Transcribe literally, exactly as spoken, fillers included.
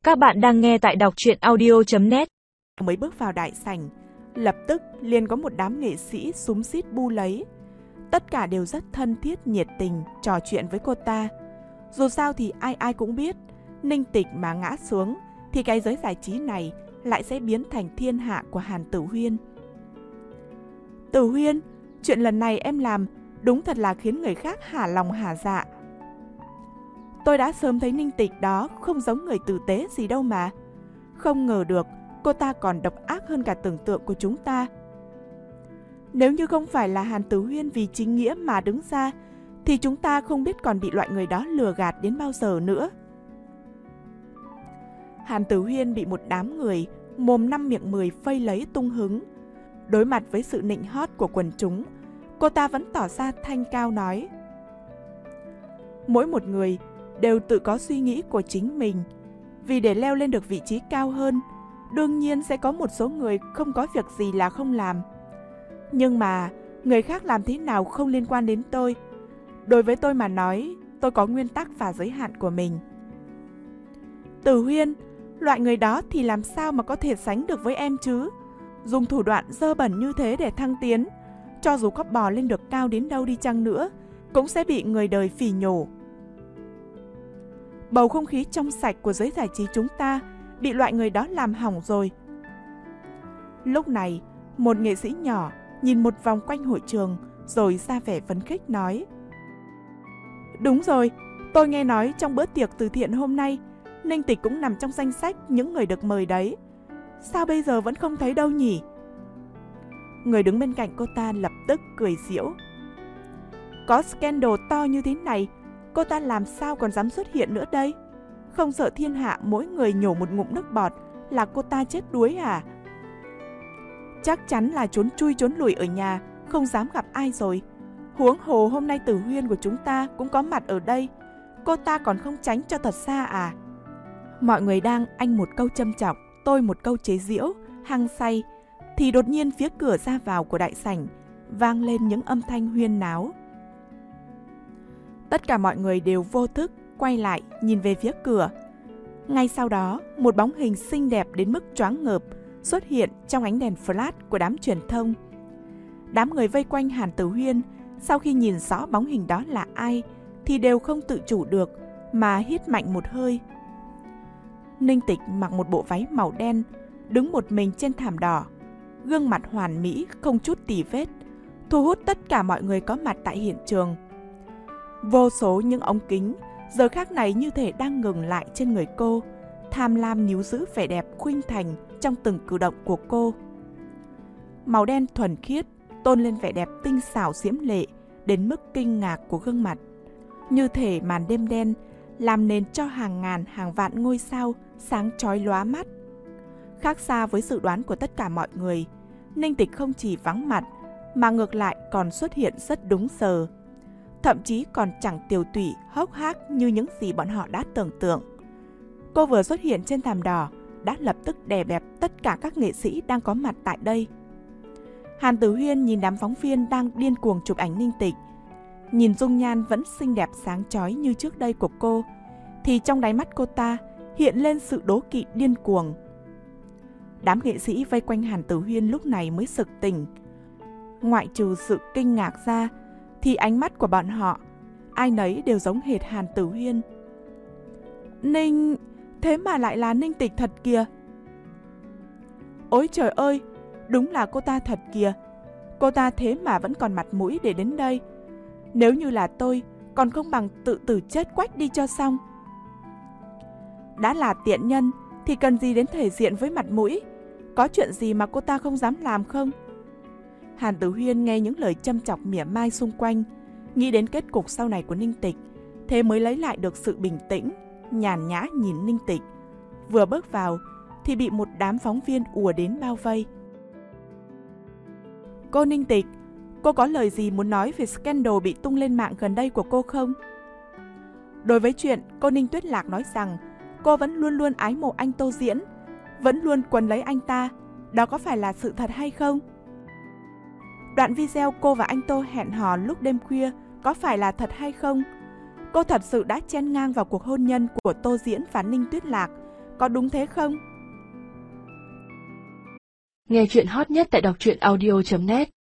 Các bạn đang nghe tại đọc truyện audio chấm net. Mới bước vào đại sảnh, lập tức liền có một đám nghệ sĩ xúm xít bu lấy. Tất cả đều rất thân thiết, nhiệt tình, trò chuyện với cô ta. Dù sao thì ai ai cũng biết, Ninh Tịch mà ngã xuống thì cái giới giải trí này lại sẽ biến thành thiên hạ của Hàn Tử Huyên. Tử Huyên, chuyện lần này em làm đúng thật là khiến người khác hả lòng hả dạ. Tôi đã sớm thấy Ninh Tịch đó không giống người tử tế gì đâu mà. Không ngờ được cô ta còn độc ác hơn cả tưởng tượng của chúng ta. Nếu như không phải là Hàn Tử Huyên vì chính nghĩa mà đứng ra, thì chúng ta không biết còn bị loại người đó lừa gạt đến bao giờ nữa. Hàn Tử Huyên bị một đám người mồm năm miệng mười phây lấy tung hứng. Đối mặt với sự nịnh hót của quần chúng, cô ta vẫn tỏ ra thanh cao nói: mỗi một người đều tự có suy nghĩ của chính mình. Vì để leo lên được vị trí cao hơn, đương nhiên sẽ có một số người không có việc gì là không làm. Nhưng mà người khác làm thế nào không liên quan đến tôi. Đối với tôi mà nói, tôi có nguyên tắc và giới hạn của mình. Tử Huyên, loại người đó thì làm sao mà có thể sánh được với em chứ? Dùng thủ đoạn dơ bẩn như thế để thăng tiến, cho dù có bò lên được cao đến đâu đi chăng nữa, cũng sẽ bị người đời phỉ nhổ. Bầu không khí trong sạch của giới giải trí chúng ta bị loại người đó làm hỏng rồi. Lúc này, một nghệ sĩ nhỏ nhìn một vòng quanh hội trường rồi ra vẻ phấn khích nói: đúng rồi, tôi nghe nói trong bữa tiệc từ thiện hôm nay, Ninh Tịch cũng nằm trong danh sách những người được mời đấy. Sao bây giờ vẫn không thấy đâu nhỉ? Người đứng bên cạnh cô ta lập tức cười giễu. Có scandal to như thế này, cô ta làm sao còn dám xuất hiện nữa đây? Không sợ thiên hạ mỗi người nhổ một ngụm nước bọt là cô ta chết đuối à? Chắc chắn là trốn chui trốn lùi ở nhà, không dám gặp ai rồi. Huống hồ hôm nay Tử Huyên của chúng ta cũng có mặt ở đây, cô ta còn không tránh cho thật xa à? Mọi người đang anh một câu châm chọc, tôi một câu chế giễu, hăng say, thì đột nhiên phía cửa ra vào của đại sảnh vang lên những âm thanh huyên náo. Tất cả mọi người đều vô thức quay lại nhìn về phía cửa. Ngay sau đó, một bóng hình xinh đẹp đến mức choáng ngợp xuất hiện trong ánh đèn flash của đám truyền thông. Đám người vây quanh Hàn Tử Huyên sau khi nhìn rõ bóng hình đó là ai thì đều không tự chủ được mà hít mạnh một hơi. Ninh Tịch mặc một bộ váy màu đen, đứng một mình trên thảm đỏ, gương mặt hoàn mỹ không chút tì vết, thu hút tất cả mọi người có mặt tại hiện trường. Vô số những ống kính giờ khác này như thể đang ngừng lại trên người cô, tham lam níu giữ vẻ đẹp khuynh thành trong từng cử động của cô. Màu đen thuần khiết tôn lên vẻ đẹp tinh xảo diễm lệ đến mức kinh ngạc của gương mặt, như thể màn đêm đen làm nền cho hàng ngàn hàng vạn ngôi sao sáng chói lóa mắt. Khác xa với dự đoán của tất cả mọi người, Ninh Tịch không chỉ vắng mặt mà ngược lại còn xuất hiện rất đúng giờ, thậm chí còn chẳng tiều tụy hốc hác như những gì bọn họ đã tưởng tượng. Cô vừa xuất hiện trên thảm đỏ đã lập tức đè bẹp tất cả các nghệ sĩ đang có mặt tại đây. Hàn Tử Huyên nhìn đám phóng viên đang điên cuồng chụp ảnh Ninh Tịch, nhìn dung nhan vẫn xinh đẹp sáng chói như trước đây của cô, thì trong đáy mắt cô ta hiện lên sự đố kỵ điên cuồng. Đám nghệ sĩ vây quanh Hàn Tử Huyên lúc này mới sực tỉnh. Ngoại trừ sự kinh ngạc ra, thì ánh mắt của bọn họ ai nấy đều giống hệt Hàn Tử Huyên. Ninh... thế mà lại là Ninh Tịch thật kìa. Ôi trời ơi, đúng là cô ta thật kìa. Cô ta thế mà vẫn còn mặt mũi để đến đây. Nếu như là tôi, còn không bằng tự tử chết quách đi cho xong. Đã là tiện nhân thì cần gì đến thể diện với mặt mũi? Có chuyện gì mà cô ta không dám làm không? Hàn Tử Huyên nghe những lời châm chọc mỉa mai xung quanh, nghĩ đến kết cục sau này của Ninh Tịch, thế mới lấy lại được sự bình tĩnh, nhàn nhã nhìn Ninh Tịch. Vừa bước vào thì bị một đám phóng viên ùa đến bao vây. Cô Ninh Tịch, cô có lời gì muốn nói về scandal bị tung lên mạng gần đây của cô không? Đối với chuyện cô Ninh Tuyết Lạc nói rằng cô vẫn luôn luôn ái mộ anh Tô Diễn, vẫn luôn quấn lấy anh ta, đó có phải là sự thật hay không? Đoạn video cô và anh Tô hẹn hò lúc đêm khuya có phải là thật hay không? Cô thật sự đã chen ngang vào cuộc hôn nhân của Tô Diễn và Ninh Tuyết Lạc có đúng thế không? Nghe chuyện hot nhất tại đọc truyện audio chấm net.